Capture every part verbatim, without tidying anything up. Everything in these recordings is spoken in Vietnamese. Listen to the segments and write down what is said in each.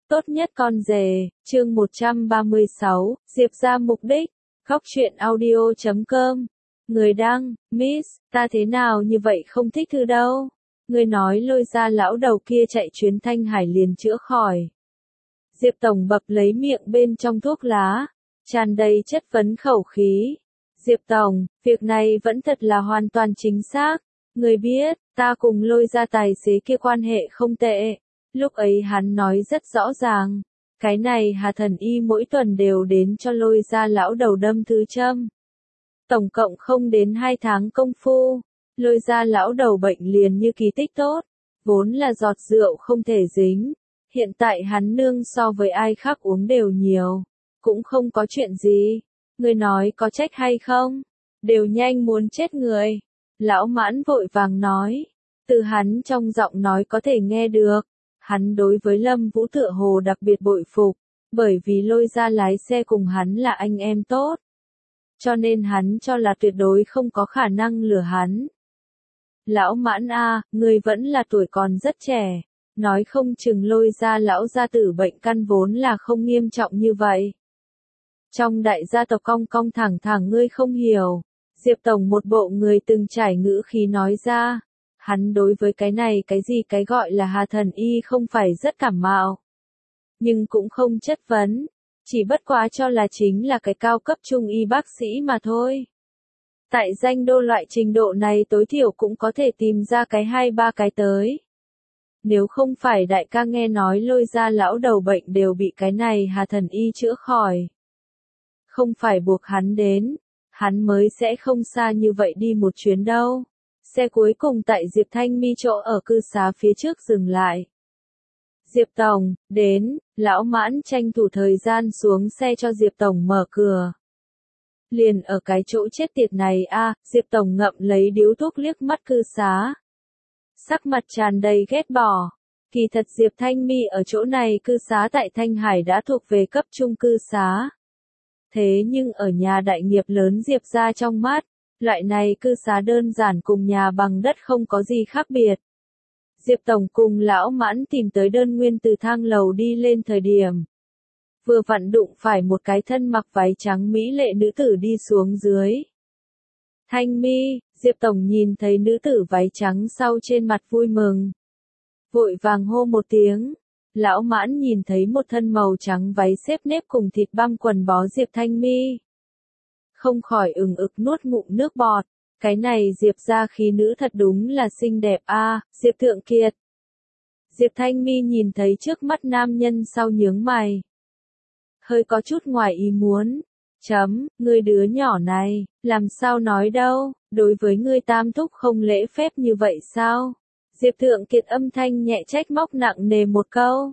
Tốt nhất con rể, chương một trăm ba mươi sáu, Diệp ra mục đích, góc truyện audio chấm com. Người đăng, Miss, ta thế nào như vậy không thích thư đâu. Người nói lôi ra lão đầu kia chạy chuyến Thanh Hải liền chữa khỏi. Diệp Tổng bập lấy miệng bên trong thuốc lá, tràn đầy chất vấn khẩu khí. Diệp Tổng, việc này vẫn thật là hoàn toàn chính xác. Người biết, ta cùng lôi ra tài xế kia quan hệ không tệ. Lúc ấy hắn nói rất rõ ràng, cái này Hà Thần Y mỗi tuần đều đến cho lôi ra lão đầu đâm thứ châm. Tổng cộng không đến hai tháng công phu, lôi ra lão đầu bệnh liền như kỳ tích tốt, vốn là giọt rượu không thể dính. Hiện tại hắn nương so với ai khác uống đều nhiều, cũng không có chuyện gì. Người nói có trách hay không? Đều nhanh muốn chết người. Lão Mãn vội vàng nói, từ hắn trong giọng nói có thể nghe được. Hắn đối với Lâm Vũ tựa hồ đặc biệt bội phục, bởi vì lôi ra lái xe cùng hắn là anh em tốt. Cho nên hắn cho là tuyệt đối không có khả năng lừa hắn. Lão Mãn a, người vẫn là tuổi còn rất trẻ, nói không chừng lôi ra lão gia tử bệnh căn vốn là không nghiêm trọng như vậy. Trong đại gia tộc cong cong thẳng thẳng ngươi không hiểu, Diệp Tổng một bộ người từng trải ngữ khí nói ra. Hắn đối với cái này cái gì cái gọi là Hà Thần Y không phải rất cảm mạo. Nhưng cũng không chất vấn, chỉ bất quá cho là chính là cái cao cấp trung y bác sĩ mà thôi. Tại danh đô loại trình độ này tối thiểu cũng có thể tìm ra cái hai ba cái tới. Nếu không phải đại ca nghe nói lôi ra lão đầu bệnh đều bị cái này Hà Thần Y chữa khỏi. Không phải buộc hắn đến, hắn mới sẽ không xa như vậy đi một chuyến đâu. Xe cuối cùng tại Diệp Thanh Mi chỗ ở cư xá phía trước dừng lại. Diệp Tổng, đến, lão Mãn tranh thủ thời gian xuống xe cho Diệp Tổng mở cửa. Liền ở cái chỗ chết tiệt này a, Diệp Tổng ngậm lấy điếu thuốc liếc mắt cư xá. Sắc mặt tràn đầy ghét bỏ. Kỳ thật Diệp Thanh Mi ở chỗ này cư xá tại Thanh Hải đã thuộc về cấp trung cư xá. Thế nhưng ở nhà đại nghiệp lớn Diệp ra trong mắt, loại này cư xá đơn giản cùng nhà bằng đất không có gì khác biệt. Diệp Tổng cùng lão Mãn tìm tới đơn nguyên từ thang lầu đi lên thời điểm. Vừa vặn đụng phải một cái thân mặc váy trắng mỹ lệ nữ tử đi xuống dưới. Thanh Mi, Diệp Tổng nhìn thấy nữ tử váy trắng sau trên mặt vui mừng. Vội vàng hô một tiếng. Lão Mãn nhìn thấy một thân màu trắng váy xếp nếp cùng thịt băm quần bó Diệp Thanh Mi. Không khỏi ừng ực nuốt ngụm nước bọt, cái này Diệp ra khí nữ thật đúng là xinh đẹp a, à, Diệp Thượng Kiệt. Diệp Thanh Mi nhìn thấy trước mắt nam nhân sau nhướng mày. Hơi có chút ngoài ý muốn. Chấm, ngươi đứa nhỏ này, làm sao nói đâu, đối với ngươi tam thúc không lễ phép như vậy sao? Diệp Thượng Kiệt âm thanh nhẹ trách móc nặng nề một câu.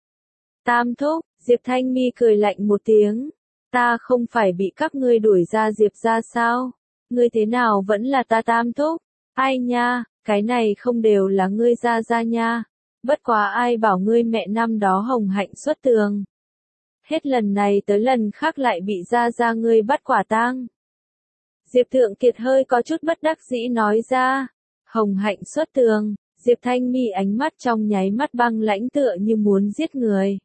Tam thúc, Diệp Thanh Mi cười lạnh một tiếng. Ta không phải bị các ngươi đuổi ra Diệp ra sao? Ngươi thế nào vẫn là ta tam thúc? Ai nha, cái này không đều là ngươi ra ra nha. Bất quá ai bảo ngươi mẹ năm đó hồng hạnh xuất tường. Hết lần này tới lần khác lại bị ra ra ngươi bắt quả tang. Diệp Thượng Kiệt hơi có chút bất đắc dĩ nói ra. Hồng hạnh xuất tường, Diệp Thanh Mi ánh mắt trong nháy mắt băng lãnh tựa như muốn giết người.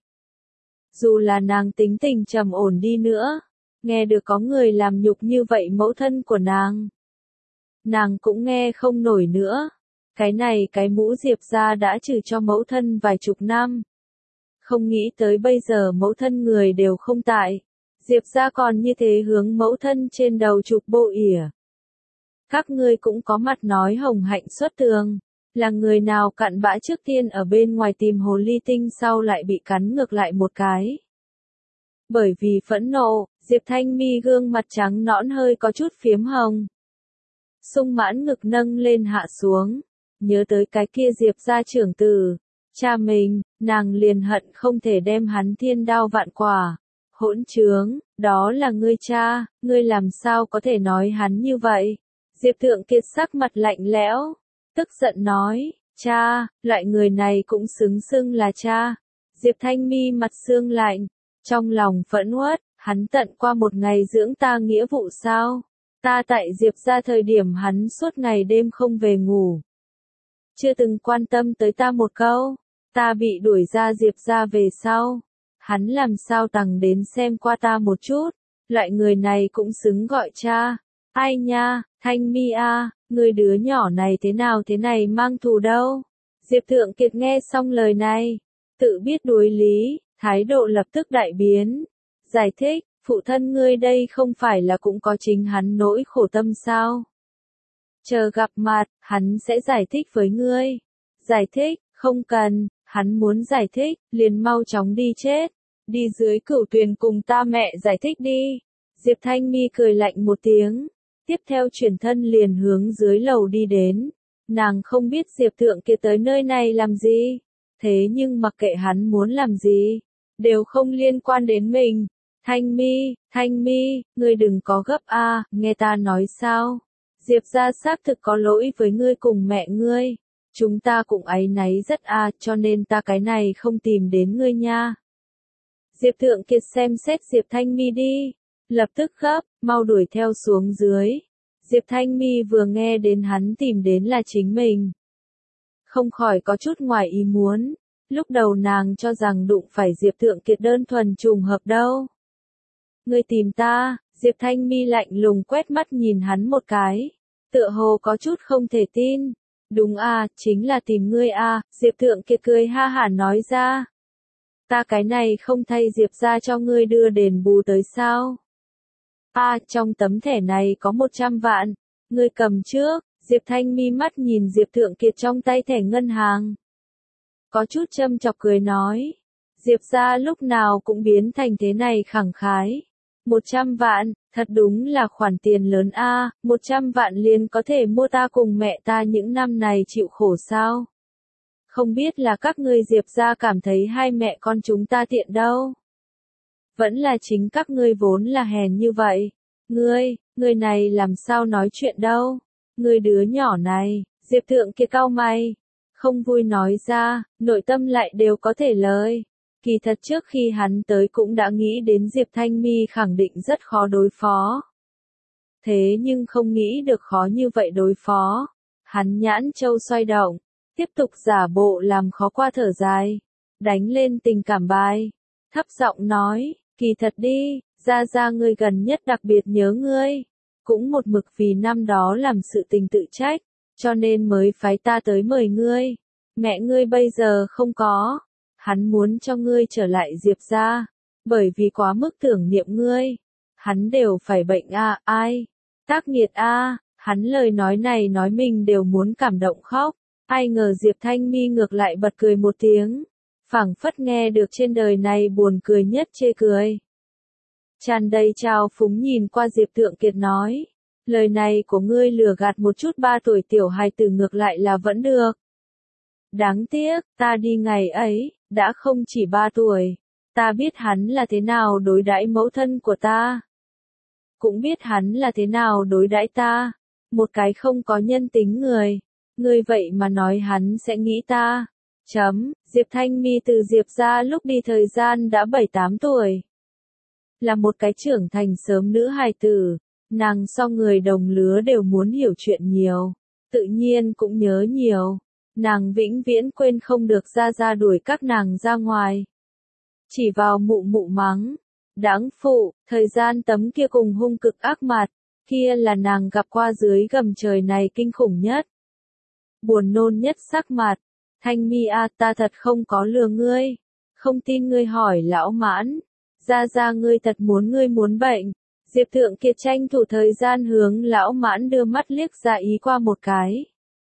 Dù là nàng tính tình trầm ổn đi nữa, nghe được có người làm nhục như vậy mẫu thân của nàng. Nàng cũng nghe không nổi nữa. Cái này cái mũ Diệp ra đã trừ cho mẫu thân vài chục năm. Không nghĩ tới bây giờ mẫu thân người đều không tại. Diệp ra còn như thế hướng mẫu thân trên đầu chụp bộ ỉa. Các ngươi cũng có mặt nói hồng hạnh xuất tường. Là người nào cặn bã trước tiên ở bên ngoài tìm hồ ly tinh sau lại bị cắn ngược lại một cái. Bởi vì phẫn nộ, Diệp Thanh Mi gương mặt trắng nõn hơi có chút phiếm hồng. Sung mãn ngực nâng lên hạ xuống. Nhớ tới cái kia Diệp gia trưởng tử. Cha mình, nàng liền hận không thể đem hắn thiên đao vạn quả. Hỗn trướng, đó là ngươi cha, ngươi làm sao có thể nói hắn như vậy? Diệp Thượng Kiệt sắc mặt lạnh lẽo. Tức giận nói, cha, loại người này cũng xứng xưng là cha. Diệp Thanh Mi mặt xương lạnh, trong lòng phẫn uất, hắn tận qua một ngày dưỡng ta nghĩa vụ sao? Ta tại Diệp ra thời điểm hắn suốt ngày đêm không về ngủ. Chưa từng quan tâm tới ta một câu, Ta bị đuổi ra Diệp ra về sau. Hắn làm sao tằng đến xem qua ta một chút. Loại người này cũng xứng gọi cha. Ai nha, Thanh Mi a, người đứa nhỏ này thế nào thế này mang thù đâu. Diệp Thượng Kiệt nghe xong lời này, tự biết đối lý, thái độ lập tức đại biến. Giải thích, phụ thân ngươi đây không phải là cũng có chính hắn nỗi khổ tâm sao? Chờ gặp mặt, hắn sẽ giải thích với ngươi. Giải thích, không cần, hắn muốn giải thích, liền mau chóng đi chết. Đi dưới cửu tuyền cùng ta mẹ giải thích đi. Diệp Thanh Mi cười lạnh một tiếng, tiếp theo chuyển thân liền hướng dưới lầu đi đến. Nàng không biết Diệp Thượng Kiệt tới nơi này làm gì, thế nhưng mặc kệ hắn muốn làm gì, đều không liên quan đến mình. Thanh Mi, Thanh Mi, ngươi đừng có gấp a, nghe ta nói sao? Diệp gia xác thực có lỗi với ngươi cùng mẹ ngươi. Chúng ta cũng áy náy rất a, cho nên ta cái này không tìm đến ngươi nha. Diệp Thượng Kiệt xem xét Diệp Thanh Mi đi, lập tức gấp, mau đuổi theo xuống dưới. Diệp Thanh Mi vừa nghe đến hắn tìm đến là chính mình, không khỏi có chút ngoài ý muốn. Lúc đầu nàng cho rằng đụng phải Diệp Thượng Kiệt đơn thuần trùng hợp đâu. Ngươi tìm ta? Diệp Thanh Mi lạnh lùng quét mắt nhìn hắn một cái, tựa hồ có chút không thể tin. Đúng a, chính là tìm ngươi a, Diệp Thượng Kiệt cười ha hả nói ra. Ta cái này không thay Diệp ra cho ngươi đưa đền bù tới sao? A, trong tấm thẻ này có một trăm vạn, ngươi cầm trước. Diệp Thanh Mi mắt nhìn Diệp Thượng Kiệt trong tay thẻ ngân hàng, có chút châm chọc cười nói. Diệp ra lúc nào cũng biến thành thế này khẳng khái. Một trăm vạn, thật đúng là khoản tiền lớn a, một trăm vạn liền có thể mua ta cùng mẹ ta những năm này chịu khổ sao? Không biết là các ngươi Diệp ra cảm thấy hai mẹ con chúng ta tiện đâu. Vẫn là chính các ngươi vốn là hèn như vậy. Ngươi, ngươi này làm sao nói chuyện đâu? Ngươi đứa nhỏ này, Diệp Thượng Kiệt cau mày, không vui nói ra, nội tâm lại đều có thể lời. Kỳ thật trước khi hắn tới cũng đã nghĩ đến Diệp Thanh Mi khẳng định rất khó đối phó. Thế nhưng không nghĩ được khó như vậy đối phó. Hắn nhãn châu xoay động, tiếp tục giả bộ làm khó qua thở dài, đánh lên tình cảm bài, thấp giọng nói, kỳ thật đi, ra ra ngươi gần nhất đặc biệt nhớ ngươi, cũng một mực vì năm đó làm sự tình tự trách, cho nên mới phái ta tới mời ngươi. Mẹ ngươi bây giờ không có, hắn muốn cho ngươi trở lại Diệp ra, bởi vì quá mức tưởng niệm ngươi, hắn đều phải bệnh a, ai, tác nghiệt a, hắn lời nói này nói mình đều muốn cảm động khóc. Ai ngờ Diệp Thanh Mi ngược lại bật cười một tiếng, phảng phất nghe được trên đời này buồn cười nhất chê cười. Tràn đầy trào phúng nhìn qua Diệp Thượng Kiệt nói, lời này của ngươi lừa gạt một chút ba tuổi tiểu hài tử ngược lại là vẫn được. Đáng tiếc, ta đi ngày ấy, đã không chỉ ba tuổi, ta biết hắn là thế nào đối đãi mẫu thân của ta. Cũng biết hắn là thế nào đối đãi ta, một cái không có nhân tính người. Ngươi vậy mà nói hắn sẽ nghĩ ta. Chấm, Diệp Thanh Mi từ Diệp ra lúc đi thời gian đã bảy tám tuổi. Là một cái trưởng thành sớm nữ hài tử, nàng so người đồng lứa đều muốn hiểu chuyện nhiều, tự nhiên cũng nhớ nhiều. Nàng vĩnh viễn quên không được ra ra đuổi các nàng ra ngoài. Chỉ vào mụ mụ mắng, đáng phụ, thời gian tấm kia cùng hung cực ác mặt, kia là nàng gặp qua dưới gầm trời này kinh khủng nhất. Buồn nôn nhất sắc mặt, Thanh Mi a, ta thật không có lừa ngươi, không tin ngươi hỏi lão Mãn, ra ra ngươi thật muốn ngươi muốn bệnh. Diệp Thượng Kiệt tranh thủ thời gian hướng lão Mãn đưa mắt liếc ra ý qua một cái.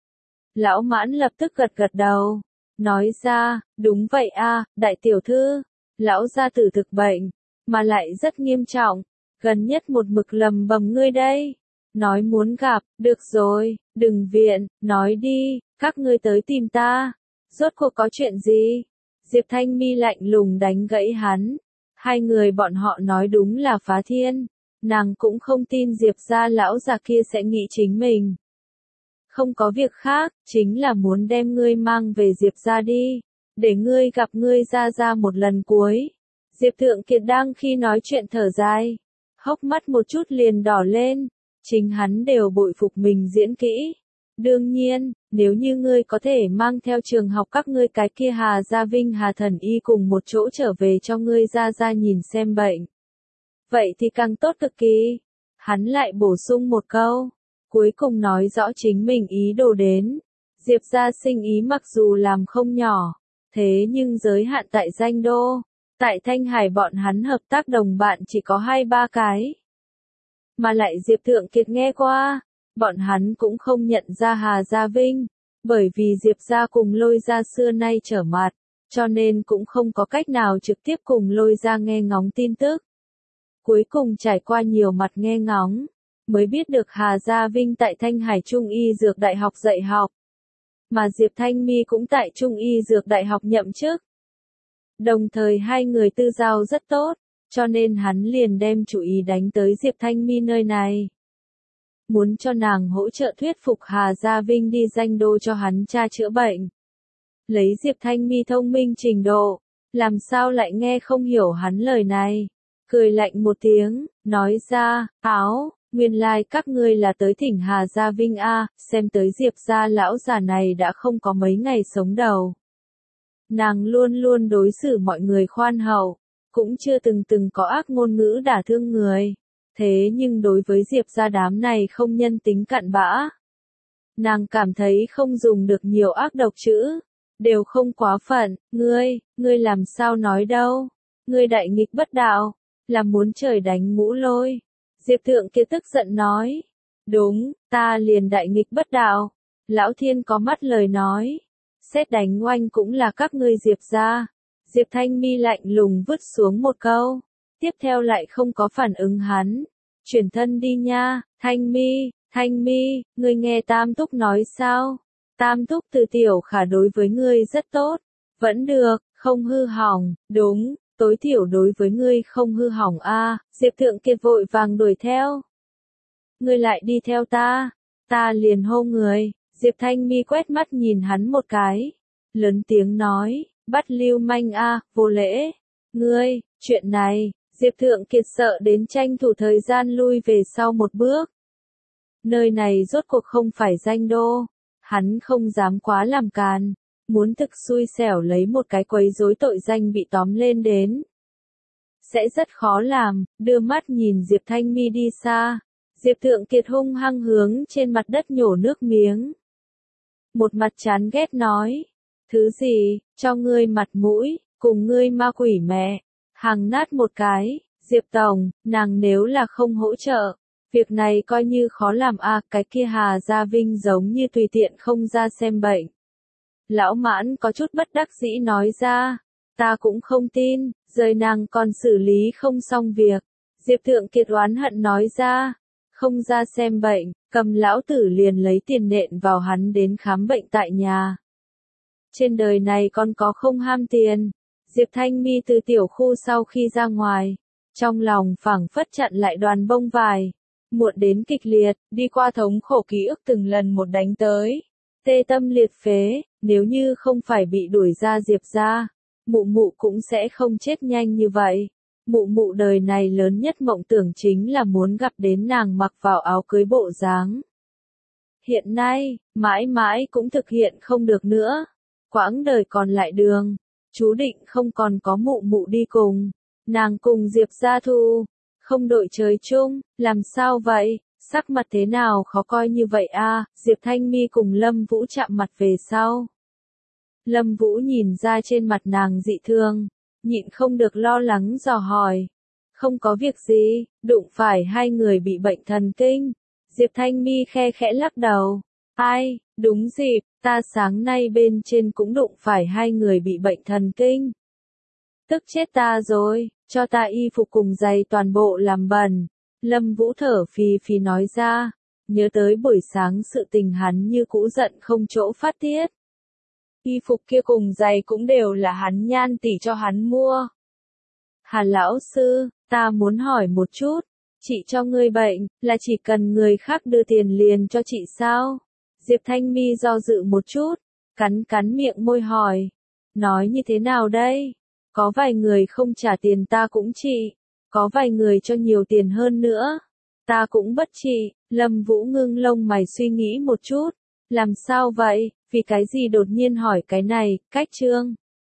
Lão Mãn lập tức gật gật đầu, nói ra, đúng vậy a, đại tiểu thư, lão gia tử thực bệnh, mà lại rất nghiêm trọng, gần nhất một mực lầm bầm ngươi đây. Nói muốn gặp, được rồi, đừng viện, nói đi, các ngươi tới tìm ta. Rốt cuộc có chuyện gì? Diệp Thanh Mi lạnh lùng đánh gãy hắn. Hai người bọn họ nói đúng là phá thiên. Nàng cũng không tin Diệp gia lão già kia sẽ nghĩ chính mình. Không có việc khác, chính là muốn đem ngươi mang về Diệp gia đi. Để ngươi gặp ngươi ra ra một lần cuối. Diệp Thượng Kiệt đang khi nói chuyện thở dài. Hốc mắt một chút liền đỏ lên. Chính hắn đều bội phục mình diễn kỹ. Đương nhiên, nếu như ngươi có thể mang theo trường học các ngươi cái kia Hà Gia Vinh Hà Thần Y cùng một chỗ trở về cho ngươi ra ra nhìn xem bệnh. Vậy thì càng tốt cực kỳ. Hắn lại bổ sung một câu, cuối cùng nói rõ chính mình ý đồ đến. Diệp gia sinh ý mặc dù làm không nhỏ, thế nhưng giới hạn tại danh đô. Tại Thanh Hải bọn hắn hợp tác đồng bạn chỉ có hai ba cái. Mà lại Diệp Thượng Kiệt nghe qua, bọn hắn cũng không nhận ra Hà Gia Vinh, bởi vì Diệp gia cùng Lôi gia xưa nay trở mặt, cho nên cũng không có cách nào trực tiếp cùng Lôi gia nghe ngóng tin tức. Cuối cùng trải qua nhiều mặt nghe ngóng, mới biết được Hà Gia Vinh tại Thanh Hải Trung Y Dược Đại học dạy học, mà Diệp Thanh Mi cũng tại Trung Y Dược Đại học nhậm chức. Đồng thời hai người tư giao rất tốt, cho nên hắn liền đem chủ ý đánh tới Diệp Thanh Mi nơi này. Muốn cho nàng hỗ trợ thuyết phục Hà Gia Vinh đi danh đô cho hắn tra chữa bệnh. Lấy Diệp Thanh Mi thông minh trình độ, làm sao lại nghe không hiểu hắn lời này. Cười lạnh một tiếng, nói ra, áo, nguyên lai like các ngươi là tới thỉnh Hà Gia Vinh a, xem tới Diệp gia lão già này đã không có mấy ngày sống đầu. Nàng luôn luôn đối xử mọi người khoan hậu, cũng chưa từng từng có ác ngôn ngữ đả thương người. Thế nhưng đối với Diệp gia đám này không nhân tính cặn bã. Nàng cảm thấy không dùng được nhiều ác độc chữ, đều không quá phận, ngươi, ngươi làm sao nói đâu, ngươi đại nghịch bất đạo, là muốn trời đánh ngũ lôi. Diệp Thượng Kiệt tức giận nói, đúng, ta liền đại nghịch bất đạo, lão thiên có mắt lời nói, xét đánh oanh cũng là các ngươi Diệp gia. Diệp Thanh Mi lạnh lùng vứt xuống một câu, tiếp theo lại không có phản ứng hắn, chuyển thân đi nha. Thanh Mi, Thanh Mi, ngươi nghe Tam Thúc nói sao? Tam Thúc từ tiểu khả đối với ngươi rất tốt, vẫn được, không hư hỏng, đúng, tối thiểu đối với ngươi không hư hỏng a. Diệp Thượng Kiệt vội vàng đuổi theo. Ngươi lại đi theo ta, ta liền hô người. Diệp Thanh Mi quét mắt nhìn hắn một cái, lớn tiếng nói, bắt lưu manh a, vô lễ. Ngươi, chuyện này, Diệp Thượng Kiệt sợ đến tranh thủ thời gian lui về sau một bước. Nơi này rốt cuộc không phải danh đô, hắn không dám quá làm càn, muốn thực xui xẻo lấy một cái quấy rối tội danh bị tóm lên đến. Sẽ rất khó làm, đưa mắt nhìn Diệp Thanh Mi đi xa, Diệp Thượng Kiệt hung hăng hướng trên mặt đất nhổ nước miếng. Một mặt chán ghét nói, thứ gì, cho ngươi mặt mũi, cùng ngươi ma quỷ mẹ, hàng nát một cái. Diệp Tổng, nàng nếu là không hỗ trợ, việc này coi như khó làm a. Cái kia Hà Gia Vinh giống như tùy tiện không ra xem bệnh. Lão Mãn có chút bất đắc dĩ nói ra, ta cũng không tin, rời nàng còn xử lý không xong việc. Diệp Thượng Kiệt oán hận nói ra, không ra xem bệnh, cầm lão tử liền lấy tiền nện vào hắn đến khám bệnh tại nhà. Trên đời này còn có không ham tiền. Diệp Thanh Mi từ tiểu khu sau khi ra ngoài, trong lòng phảng phất chặn lại đoàn bông vải, muộn đến kịch liệt, đi qua thống khổ ký ức từng lần một đánh tới, tê tâm liệt phế. Nếu như không phải bị đuổi ra Diệp gia, mụ mụ cũng sẽ không chết nhanh như vậy. Mụ mụ đời này lớn nhất mộng tưởng chính là muốn gặp đến nàng mặc vào áo cưới bộ dáng. Hiện nay, mãi mãi cũng thực hiện không được nữa. Quãng đời còn lại đường, chú định không còn có mụ mụ đi cùng. Nàng cùng Diệp gia thù, không đội trời chung, làm sao vậy? Sắc mặt thế nào khó coi như vậy a? Diệp Thanh Mi cùng Lâm Vũ chạm mặt về sau. Lâm Vũ nhìn ra trên mặt nàng dị thương, nhịn không được lo lắng dò hỏi. Không có việc gì, đụng phải hai người bị bệnh thần kinh. Diệp Thanh Mi khe khẽ lắc đầu. Ai, đúng dịp, ta sáng nay bên trên cũng đụng phải hai người bị bệnh thần kinh. Tức chết ta rồi, cho ta y phục cùng giày toàn bộ làm bẩn. Lâm Vũ thở phì phì nói ra, nhớ tới buổi sáng sự tình hắn như cũ giận không chỗ phát tiết. Y phục kia cùng giày cũng đều là hắn Nhan tỷ cho hắn mua. Hà lão sư, ta muốn hỏi một chút, chị cho ngươi bệnh, là chỉ cần người khác đưa tiền liền cho chị sao? Diệp Thanh Mi do dự một chút, cắn cắn miệng môi hỏi, nói như thế nào đây? Có vài người không trả tiền ta cũng trị, có vài người cho nhiều tiền hơn nữa, ta cũng bất trị. Lâm Vũ ngưng lông mày suy nghĩ một chút, Làm sao vậy? Vì cái gì đột nhiên hỏi cái này, cách trương?